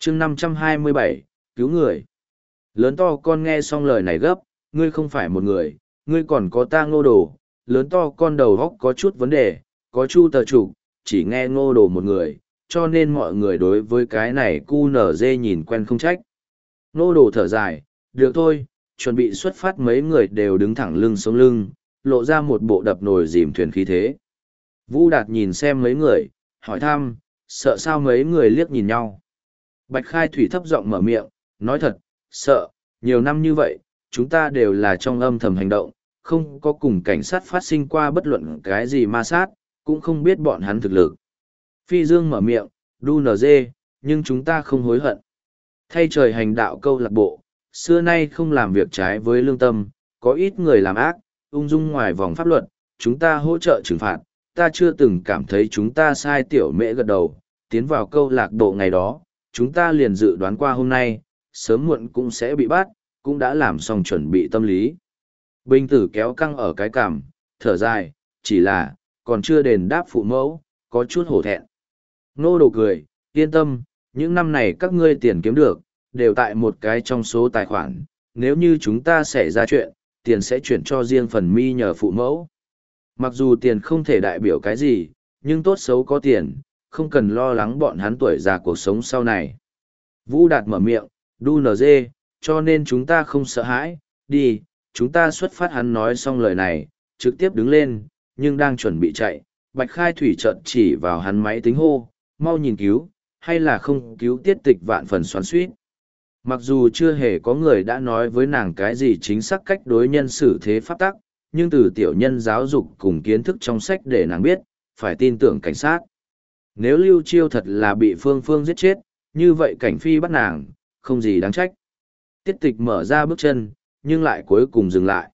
chương 527, cứu người. Lớn to con nghe xong lời này gấp, ngươi không phải một người, ngươi còn có ta Ngô Đồ. Lớn to con đầu góc có chút vấn đề, có Chu Tờ Chủ, chỉ nghe Ngô Đồ một người, cho nên mọi người đối với cái này cu nở dê nhìn quen không trách. Ngô Đồ thở dài, được thôi, chuẩn bị xuất phát mấy người đều đứng thẳng lưng sống lưng, lộ ra một bộ đập nồi dìm thuyền khí thế. Vũ Đạt nhìn xem mấy người, hỏi thăm, sợ sao mấy người liếc nhìn nhau. Bạch Khai Thủy thấp giọng mở miệng, nói thật, sợ, nhiều năm như vậy, chúng ta đều là trong âm thầm hành động, không có cùng cảnh sát phát sinh qua bất luận cái gì ma sát, cũng không biết bọn hắn thực lực. Phi Dương mở miệng, đu nở dê, nhưng chúng ta không hối hận. Thay trời hành đạo câu lạc bộ, xưa nay không làm việc trái với lương tâm, có ít người làm ác, ung dung ngoài vòng pháp luật, chúng ta hỗ trợ trừng phạt, ta chưa từng cảm thấy chúng ta sai. Tiểu Mễ gật đầu, tiến vào câu lạc bộ ngày đó, chúng ta liền dự đoán qua hôm nay, sớm muộn cũng sẽ bị bắt, cũng đã làm xong chuẩn bị tâm lý. Bình Tử kéo căng ở cái cằm, thở dài, chỉ là, còn chưa đền đáp phụ mẫu, có chút hổ thẹn. Ngô Đồ cười, yên tâm, những năm này các ngươi tiền kiếm được, đều tại một cái trong số tài khoản, nếu như chúng ta xảy ra chuyện, tiền sẽ chuyển cho riêng phần mi nhờ phụ mẫu. Mặc dù tiền không thể đại biểu cái gì, nhưng tốt xấu có tiền, không cần lo lắng bọn hắn tuổi già cuộc sống sau này. Vũ Đạt mở miệng, đu nở dê, cho nên chúng ta không sợ hãi, đi, chúng ta xuất phát. Hắn nói xong lời này, trực tiếp đứng lên, nhưng đang chuẩn bị chạy, Bạch Khai Thủy chợt chỉ vào hắn máy tính hô, mau nhìn cứu, hay là không cứu. Tiết Tịch vạn phần xoắn xuýt. Mặc dù chưa hề có người đã nói với nàng cái gì chính xác cách đối nhân xử thế pháp tắc, nhưng từ tiểu nhân giáo dục cùng kiến thức trong sách để nàng biết, phải tin tưởng cảnh sát. Nếu Lưu Chiêu thật là bị Phương Phương giết chết, như vậy Cảnh Phi bắt nàng, không gì đáng trách. Tiết Tịch mở ra bước chân, nhưng lại cuối cùng dừng lại.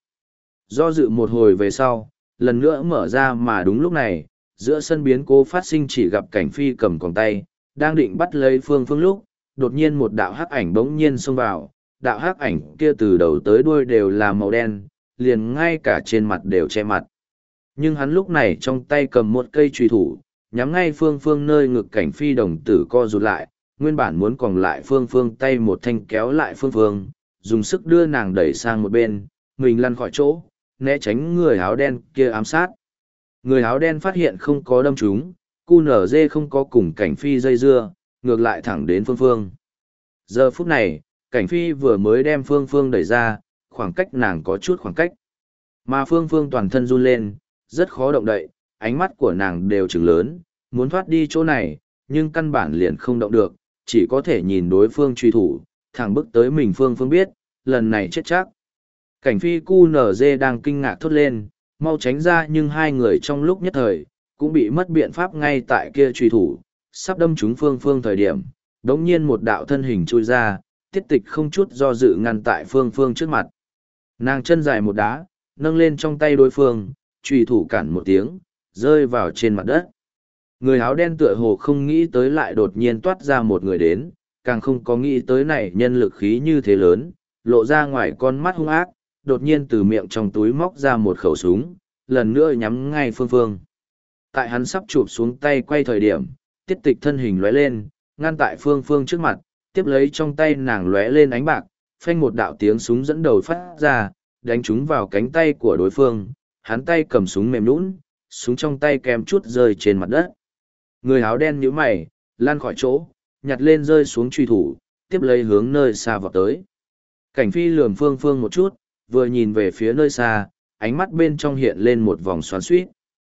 Do dự một hồi về sau, lần nữa mở ra, mà đúng lúc này, giữa sân biến cố phát sinh, chỉ gặp Cảnh Phi cầm còng tay, đang định bắt lấy Phương Phương lúc, đột nhiên một đạo hắc ảnh bỗng nhiên xông vào. Đạo hắc ảnh kia từ đầu tới đuôi đều là màu đen, liền ngay cả trên mặt đều che mặt. Nhưng hắn lúc này trong tay cầm một cây chùy thủ, nhắm ngay Phương Phương nơi ngực. Cảnh Phi đồng tử co rụt lại, nguyên bản muốn còng lại Phương Phương tay một thanh kéo lại Phương Phương, dùng sức đưa nàng đẩy sang một bên, mình lăn khỏi chỗ, né tránh người áo đen kia ám sát. Người áo đen phát hiện không có đâm trúng, QNZ không có cùng Cảnh Phi dây dưa, ngược lại thẳng đến Phương Phương. Giờ phút này, Cảnh Phi vừa mới đem Phương Phương đẩy ra, khoảng cách nàng có chút khoảng cách. Mà Phương Phương toàn thân run lên, rất khó động đậy, ánh mắt của nàng đều trừng lớn, muốn thoát đi chỗ này, nhưng căn bản liền không động được, chỉ có thể nhìn đối phương truy thủ, thẳng bước tới mình. Phương Phương biết, lần này chết chắc. Cảnh Phi QNZ đang kinh ngạc thốt lên, mau tránh ra, nhưng hai người trong lúc nhất thời, cũng bị mất biện pháp. Ngay tại kia truy thủ, sắp đâm trúng Phương Phương thời điểm, đống nhiên một đạo thân hình chui ra, Tiết Tịch không chút do dự ngăn tại Phương Phương trước mặt. Nàng chân dài một đá, nâng lên trong tay đối phương, truy thủ cản một tiếng, rơi vào trên mặt đất. Người áo đen tựa hồ không nghĩ tới lại đột nhiên toát ra một người đến, càng không có nghĩ tới này nhân lực khí như thế lớn, lộ ra ngoài con mắt hung ác, đột nhiên từ miệng trong túi móc ra một khẩu súng, lần nữa nhắm ngay Phương Phương. Tại hắn sắp chụp xuống tay quay thời điểm, Tiết Tịch thân hình lóe lên, ngăn tại Phương Phương trước mặt, tiếp lấy trong tay nàng lóe lên ánh bạc, phanh một đạo tiếng súng dẫn đầu phát ra, đánh trúng vào cánh tay của đối phương. Hắn tay cầm súng mềm nhũn, súng trong tay kèm chút rơi trên mặt đất. Người áo đen nhíu mày, lăn khỏi chỗ, nhặt lên rơi xuống truy thủ, tiếp lấy hướng nơi xa vọt tới. Cảnh Phi lườm Phương Phương một chút, vừa nhìn về phía nơi xa, ánh mắt bên trong hiện lên một vòng xoắn xuýt.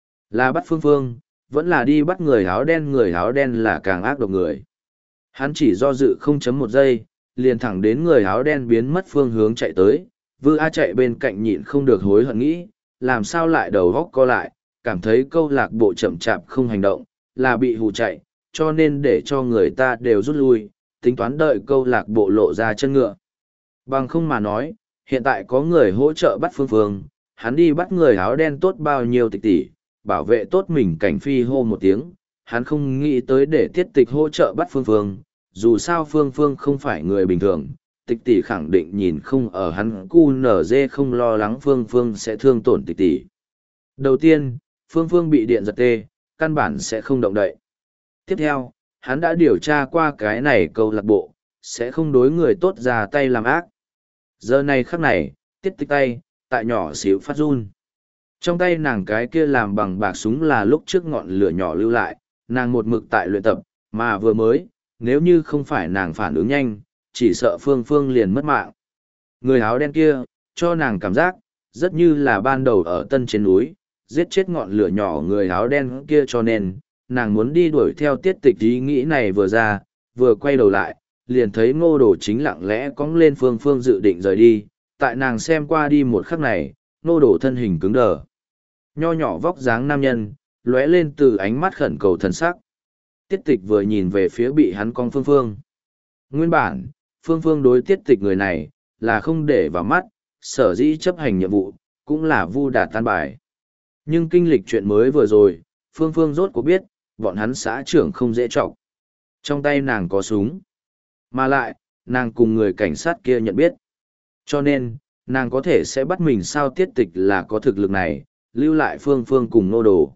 Là bắt Phương Phương, vẫn là đi bắt người áo đen? Người áo đen là càng ác độc người. Hắn chỉ do dự 0.1 giây, liền thẳng đến người áo đen biến mất phương hướng chạy tới. Vư A chạy bên cạnh nhịn không được hối hận nghĩ, làm sao lại đầu góc co lại, cảm thấy câu lạc bộ chậm chạp không hành động, là bị hù chạy, cho nên để cho người ta đều rút lui, tính toán đợi câu lạc bộ lộ ra chân ngựa. Bằng không mà nói, hiện tại có người hỗ trợ bắt Phương Phương, hắn đi bắt người áo đen tốt bao nhiêu Tịch tỷ, bảo vệ tốt mình. Cảnh Phi hô một tiếng, hắn không nghĩ tới để Tiết Tịch hỗ trợ bắt Phương Phương, dù sao Phương Phương không phải người bình thường. Tịch tỷ khẳng định nhìn không ở hắn, QNZ không lo lắng Phương Phương sẽ thương tổn Tịch tỷ. Đầu tiên, Phương Phương bị điện giật tê, căn bản sẽ không động đậy. Tiếp theo, hắn đã điều tra qua cái này câu lạc bộ, sẽ không đối người tốt ra tay làm ác. Giờ này khắc này, Tiết Tịch tay, tại nhỏ xíu phát run. Trong tay nàng cái kia làm bằng bạc súng là lúc trước ngọn lửa nhỏ lưu lại, nàng một mực tại luyện tập, mà vừa mới, nếu như không phải nàng phản ứng nhanh, chỉ sợ Phương Phương liền mất mạng. Người áo đen kia, cho nàng cảm giác, rất như là ban đầu ở tân trên núi, giết chết ngọn lửa nhỏ người áo đen kia cho nên, nàng muốn đi đuổi theo Tiết Tịch ý nghĩ này vừa ra, vừa quay đầu lại, liền thấy Ngô Đồ chính lặng lẽ cõng lên Phương Phương dự định rời đi, tại nàng xem qua đi một khắc này, Ngô Đồ thân hình cứng đờ. Nho nhỏ vóc dáng nam nhân, lóe lên từ ánh mắt khẩn cầu thần sắc. Tiết Tịch vừa nhìn về phía bị hắn cong Phương Phương. Nguyên bản, Phương Phương đối Tiết Tịch người này, là không để vào mắt, sở dĩ chấp hành nhiệm vụ, cũng là vu đạt tan bài. Nhưng kinh lịch chuyện mới vừa rồi, Phương Phương rốt cuộc biết, bọn hắn xã trưởng không dễ trọng. Trong tay nàng có súng. Mà lại, nàng cùng người cảnh sát kia nhận biết. Cho nên, nàng có thể sẽ bắt mình sao Tiết Tịch là có thực lực này, lưu lại Phương Phương cùng Ngô Đồ.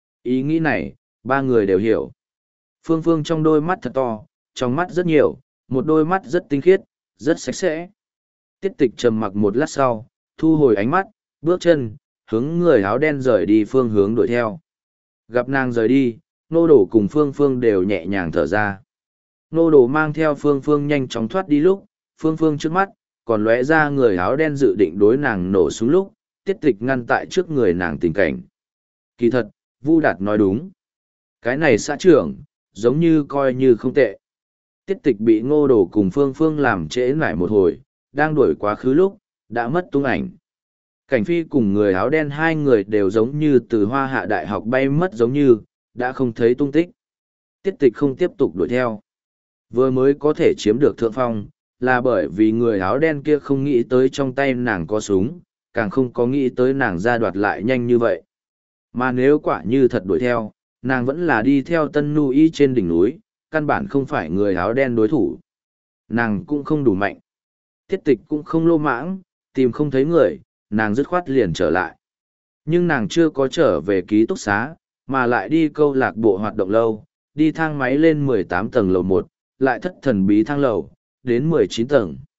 Ý nghĩ này, ba người đều hiểu. Phương Phương trong đôi mắt thật to, trong mắt rất nhiều, một đôi mắt rất tinh khiết, rất sạch sẽ. Tiết Tịch trầm mặc một lát sau, thu hồi ánh mắt, bước chân, hướng người áo đen rời đi phương hướng đuổi theo. Gặp nàng rời đi, Ngô Đồ cùng Phương Phương đều nhẹ nhàng thở ra. Ngô Đồ mang theo Phương Phương nhanh chóng thoát đi lúc, Phương Phương trước mắt, còn lóe ra người áo đen dự định đối nàng nổ súng lúc, Tiết Tịch ngăn tại trước người nàng tình cảnh. Kỳ thật, Vu Đạt nói đúng. Cái này xã trưởng, giống như coi như không tệ. Tiết Tịch bị Ngô Đồ cùng Phương Phương làm trễ nải một hồi, đang đuổi quá khứ lúc, đã mất tung ảnh. Cảnh Phi cùng người áo đen hai người đều giống như từ Hoa Hạ Đại học bay mất giống như, đã không thấy tung tích. Tiết Tịch không tiếp tục đuổi theo. Vừa mới có thể chiếm được thượng phong, là bởi vì người áo đen kia không nghĩ tới trong tay nàng có súng, càng không có nghĩ tới nàng ra đoạt lại nhanh như vậy. Mà nếu quả như thật đuổi theo, nàng vẫn là đi theo Tân Nu Y trên đỉnh núi, căn bản không phải người áo đen đối thủ. Nàng cũng không đủ mạnh. Tiết Tịch cũng không lô mãng, tìm không thấy người, nàng dứt khoát liền trở lại. Nhưng nàng chưa có trở về ký túc xá, mà lại đi câu lạc bộ hoạt động lâu, đi thang máy lên 18 tầng lầu 1, lại thất thần bí thang lầu, đến 19 tầng.